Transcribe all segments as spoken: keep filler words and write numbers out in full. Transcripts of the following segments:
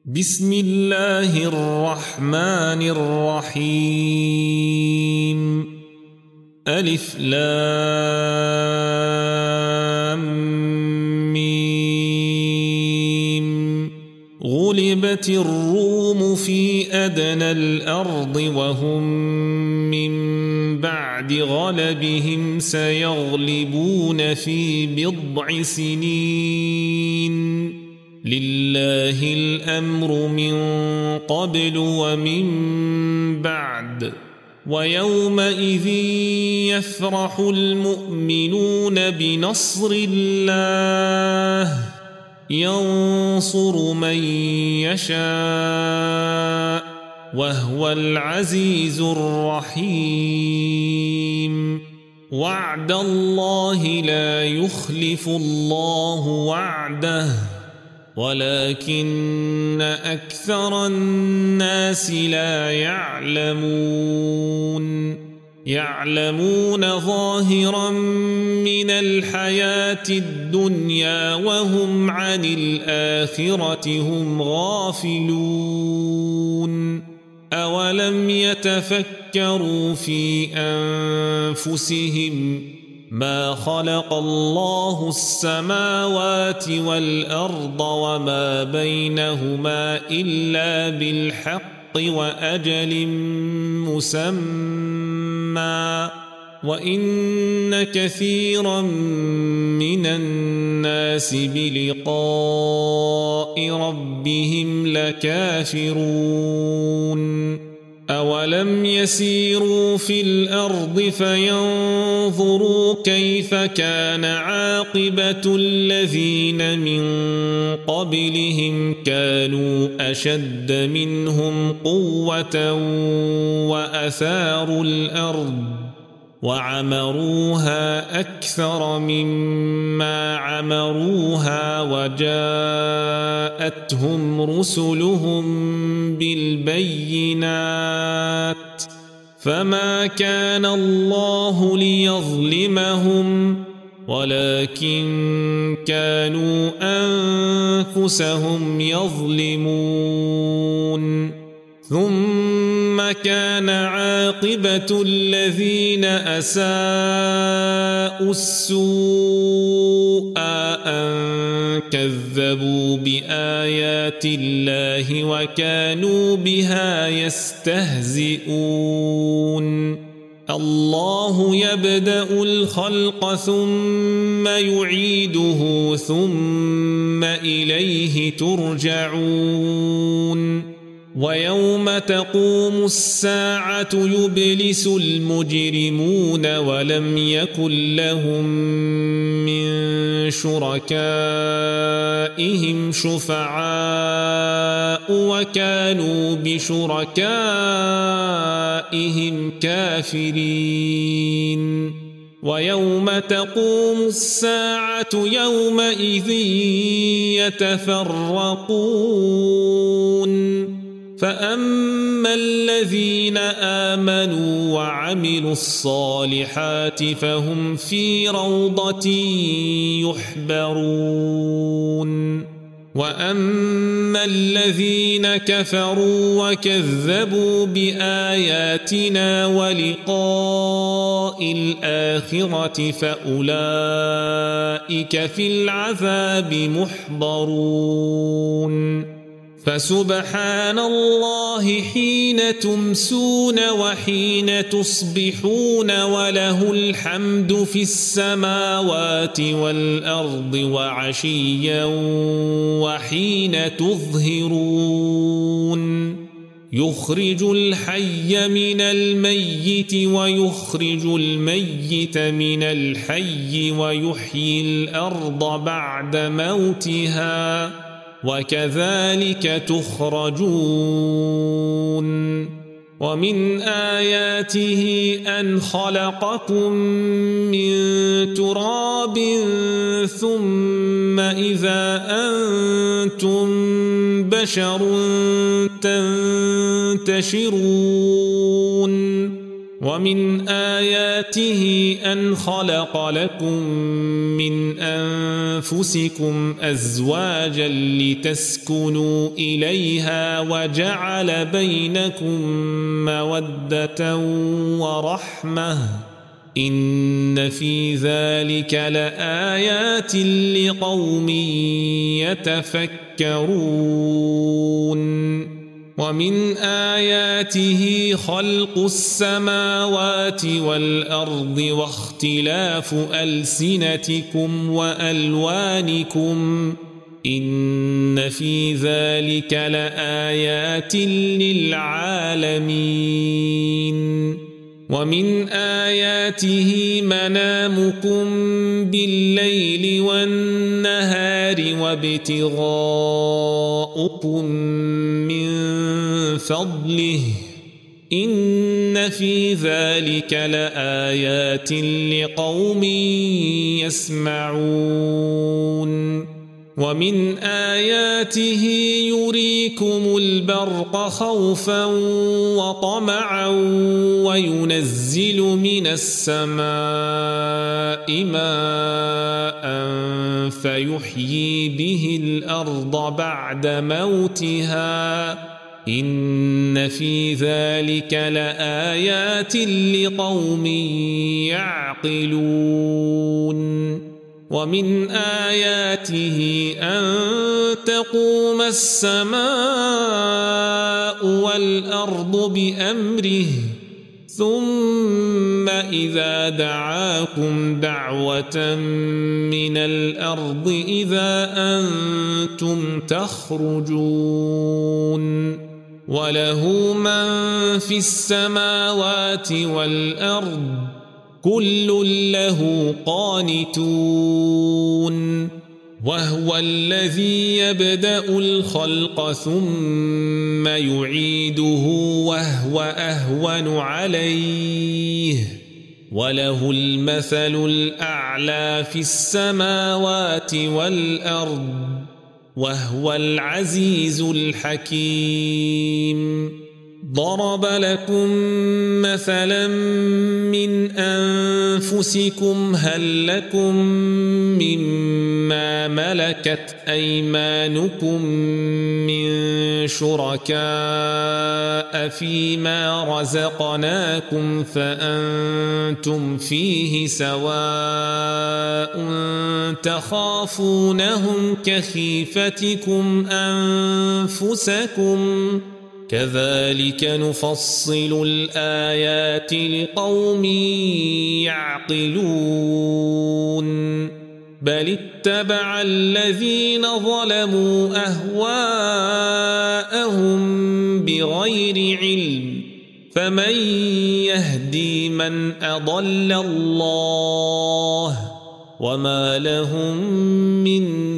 بسم الله الرحمن الرحيم ألف لام ميم غلبت الروم في أدنى الأرض وهم من بعد غلبهم سيغلبون في بضع سنين لله الأمر من قبل ومن بعد ويومئذ يفرح المؤمنون بنصر الله ينصر من يشاء وهو العزيز الرحيم وعد الله لا يخلف الله وعده ولكن أكثر الناس لا يعلمون يعلمون ظاهرا من الحياة الدنيا وهم عن الآخرة هم غافلون أولم يتفكروا في أنفسهم ما خلق الله السماوات والأرض وما بينهما إلا بالحق وأجل مسمى وإن كثيرا من الناس بلقاء ربهم لكافرون أولم يسيروا في الأرض فينظروا كيف كان عاقبة الذين من قبلهم كانوا أشد منهم قوة وأثاروا الأرض وعمروها أكثر مما عمروها وجاءتهم رسلهم بالبينات فما كان الله ليظلمهم ولكن كانوا أنفسهم يظلمون ثم كان عاقبة الذين أساءوا السوء أن كذبوا بآيات الله وكانوا بها يستهزئون الله يبدأ الخلق ثم يعيده ثم إليه ترجعون ويوم تقوم الساعة يبلس المجرمون ولم يكن لهم من شركائهم شفعاء وكانوا بشركائهم كافرين ويوم تقوم الساعة يومئذ يتفرقون فأما الذين آمنوا وعملوا الصالحات فهم في روضة يحبرون وأما الذين كفروا وكذبوا بآياتنا ولقاء الآخرة فأولئك في العذاب محضرون فسبحان الله حين تمسون وحين تصبحون وله الحمد في السماوات والأرض وعشيا وحين تظهرون يخرج الحي من الميت ويخرج الميت من الحي ويحيي الأرض بعد موتها وكذلك تخرجون ومن آياته أن خلقكم من تراب ثم إذا أنتم بشر تنتشرون ومن آياته أن خلق لكم من أنفسكم أزواجا لتسكنوا إليها وجعل بينكم مودة ورحمة إن في ذلك لآيات لقوم يتفكرون ومن آياته خلق السماوات والأرض واختلاف ألسنتكم وألوانكم إن في ذلك لآيات للعالمين ومن آياته منامكم بالليل والنهار وابتغاؤكم من فضله إن في ذلك لآيات لقوم يسمعون ومن آياته يريكم البرق خوفا وطمعا وينزل من السماء ماء فيحيي به الأرض بعد موتها إن في ذلك لآيات لقوم يعقلون ومن آياته أن تقوم السماء والأرض بأمره ثم إذا دعاكم دعوة من الأرض إذا أنتم تخرجون وله من في السماوات والأرض كل له قانتون وهو الذي يبدأ الخلق ثم يعيده وهو أهون عليه وله المثل الأعلى في السماوات والأرض وهو العزيز الحكيم ضرب لكم مثلا من أنفسكم هل لكم مما ملكت أيمانكم من شركاء فيما رزقناكم فأنتم فيه سواء تخافونهم كخيفتكم أنفسكم كذلك نفصل الآيات لقوم يعقلون بل اتبع الذين ظلموا أهواءهم بغير علم فمن يهدي من أضل الله وما لهم من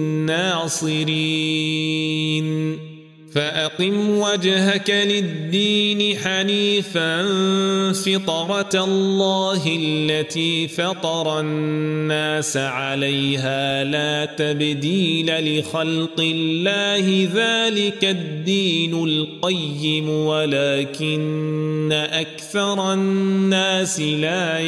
ناصرين فأقم وجهك للدين حنيفا فطرة الله التي فطر الناس عليها لا تبديل لخلق الله ذلك الدين القيم ولكن أكثر الناس لا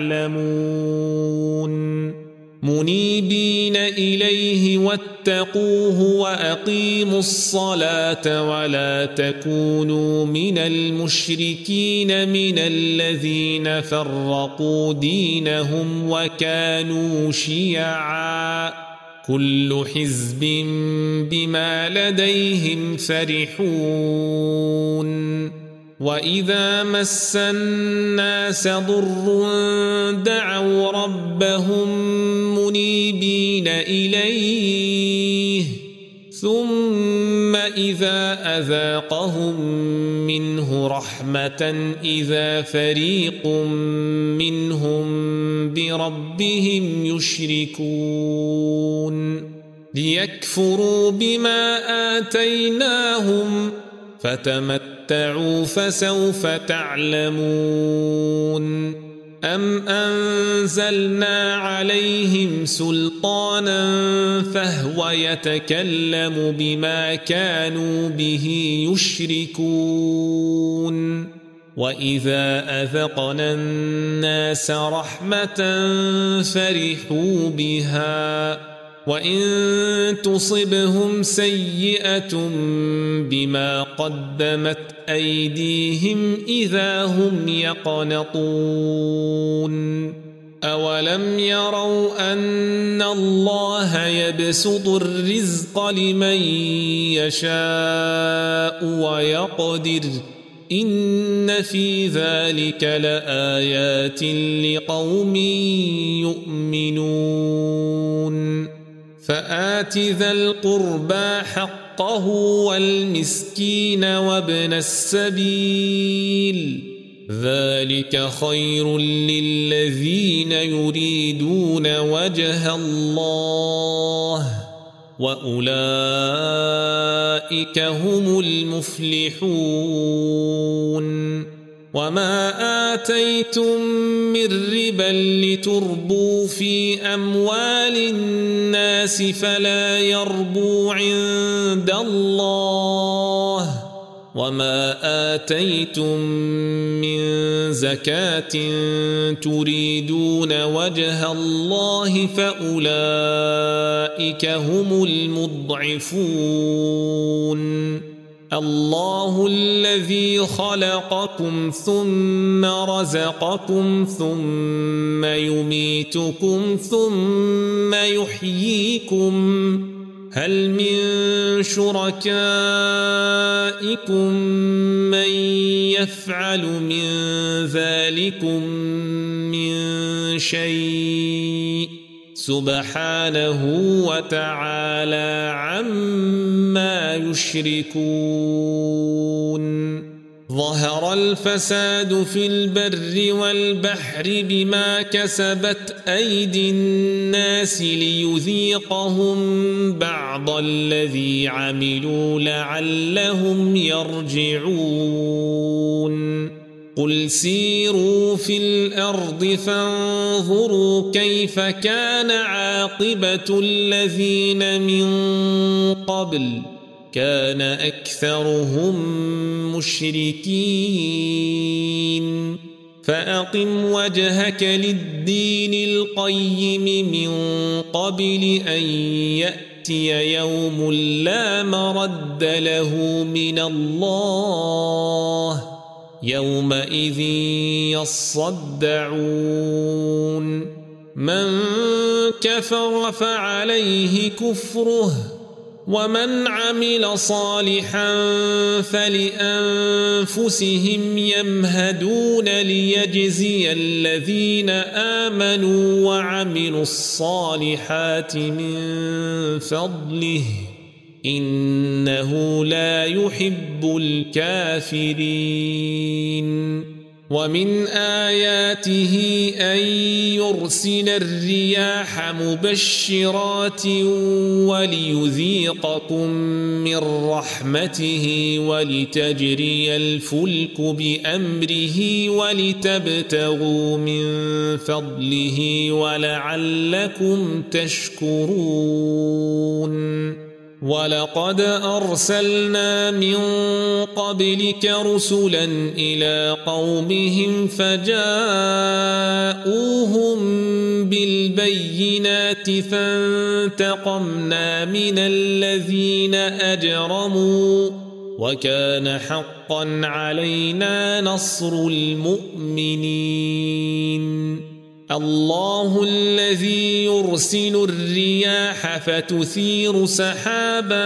يعلمون منيبين إليه واتقوه وأقيموا الصلاة ولا تكونوا من المشركين من الذين فرقوا دينهم وكانوا شيعا كل حزب بما لديهم فرحون وإذا مس الناس ضر دعوا ربهم منيبين إليه ثم إذا أذاقهم منه رحمة إذا فريق منهم بربهم يشركون ليكفروا بما آتيناهم فتمتعوا فسوف تعلمون أم أنزلنا عليهم سلطانا فهو يتكلم بما كانوا به يشركون وإذا أذقنا الناس رحمة فرحوا بها وإن تصبهم سيئة بما قدمت أيديهم إذا هم يقنطون أولم يروا أن الله يبسط الرزق لمن يشاء ويقدر إن في ذلك لآيات لقوم يؤمنون فآت ذا القربى حقه والمسكين وابن السبيل ذلك خير للذين يريدون وجه الله وأولئك هم المفلحون وما آتيتم من ربا لتربوا في أموال الناس فلا يربو عند الله وما آتيتم من زكاة تريدون وجه الله فأولئك هم المضعفون الله الذي خلقكم ثم رزقكم ثم يميتكم ثم يحييكم هل من شركائكم من يفعل من ذلكم من شيء سبحانه وتعالى عما يشركون ظهر الفساد في البر والبحر بما كسبت أيدي الناس ليذيقهم بعض الذي عملوا لعلهم يرجعون قل سيروا في الأرض فانظروا كيف كان عاقبة الذين من قبل كان أكثرهم مشركين فأقم وجهك للدين القيم من قبل أن يأتي يوم لا مرد له من الله يومئذ يصدعون من كفر فعليه كفره ومن عمل صالحا فلأنفسهم يمهدون ليجزي الذين آمنوا وعملوا الصالحات من فضله إنه لا يحب الكافرين ومن آياته أن يرسل الرياح مبشرات وليذيقكم من رحمته ولتجري الفلك بأمره ولتبتغوا من فضله ولعلكم تشكرون ولقد أرسلنا من قبلك رسلا إلى قومهم فجاءوهم بالبينات فانتقمنا من الذين أجرموا وكان حقا علينا نصر المؤمنين الله الذي يرسل الرياح فتثير سحابا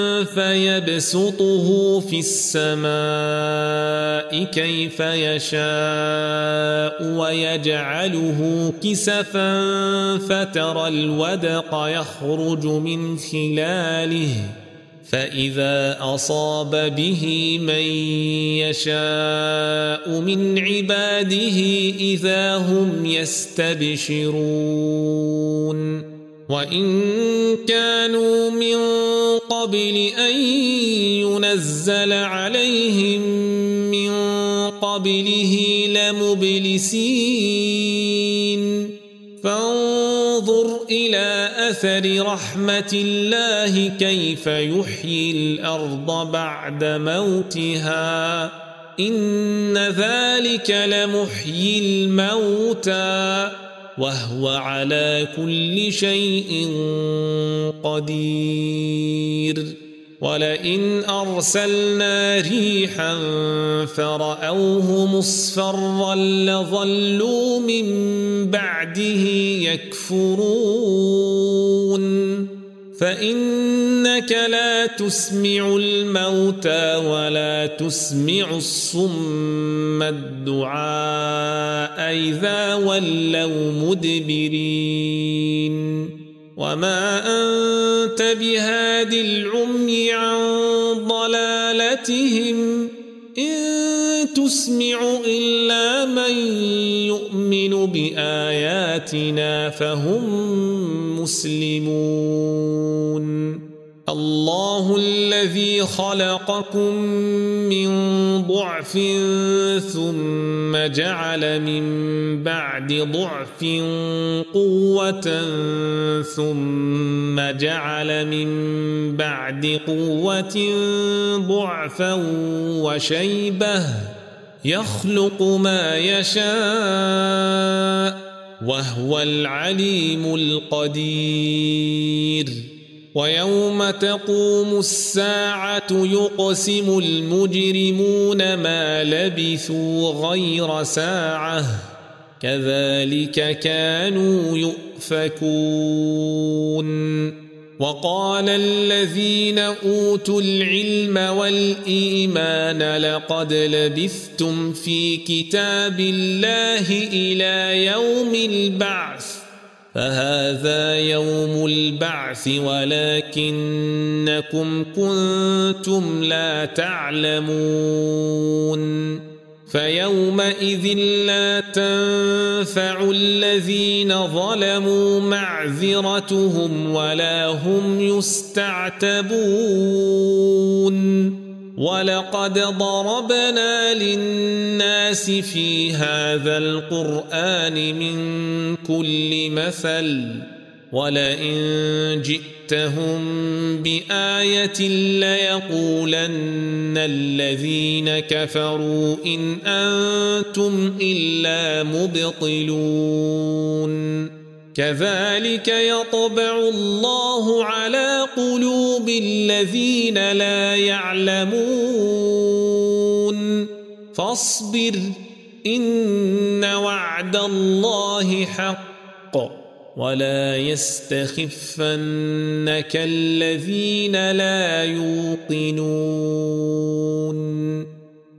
فيبسطه في السماء كيف يشاء ويجعله كسفا فترى الودق يخرج من خلاله فإذا أصاب به من يشاء من عباده إذا هم يستبشرون وإن كانوا من قبل أن ينزل عليهم من قبله لمبلسين فانظر إلى أثر رحمة الله كيف يحيي الأرض بعد موتها إن ذلك لمحيي الموتى وهو على كل شيء قدير ولئن أرسلنا ريحا فرأوه مصفرا لظلوا من بعده يكفرون فإنك لا تسمع الموتى ولا تسمع الصم الدعاء إذا ولوا مدبرين وما أنت بهاد العمي عن ضلالتهم إن تسمع إلا من يؤمن بآياتنا فهم مسلمون الله الذي خلقكم من ضعف ثم جعل من بعد ضعف قوة ثم جعل من بعد قوة ضعفا وشيبة يخلق ما يشاء وهو العليم القدير ويوم تقوم الساعة يقسم المجرمون ما لبثوا غير ساعة كذلك كانوا يؤفكون وقال الذين أوتوا العلم والإيمان لقد لبثتم في كتاب الله إلى يوم البعث فهذا يوم البعث ولكنكم كنتم لا تعلمون فيومئذ لا تنفع الذين ظلموا معذرتهم ولا هم يستعتبون ولقد ضربنا للناس في هذا القرآن من كل مثل ولئن جئتهم بآية ليقولن الذين كفروا إن أنتم إلا مبطلون كذلك يطبع الله على قلوب الذين لا يعلمون فاصبر إن وعد الله حق ولا يستخفنك الذين لا يوقنون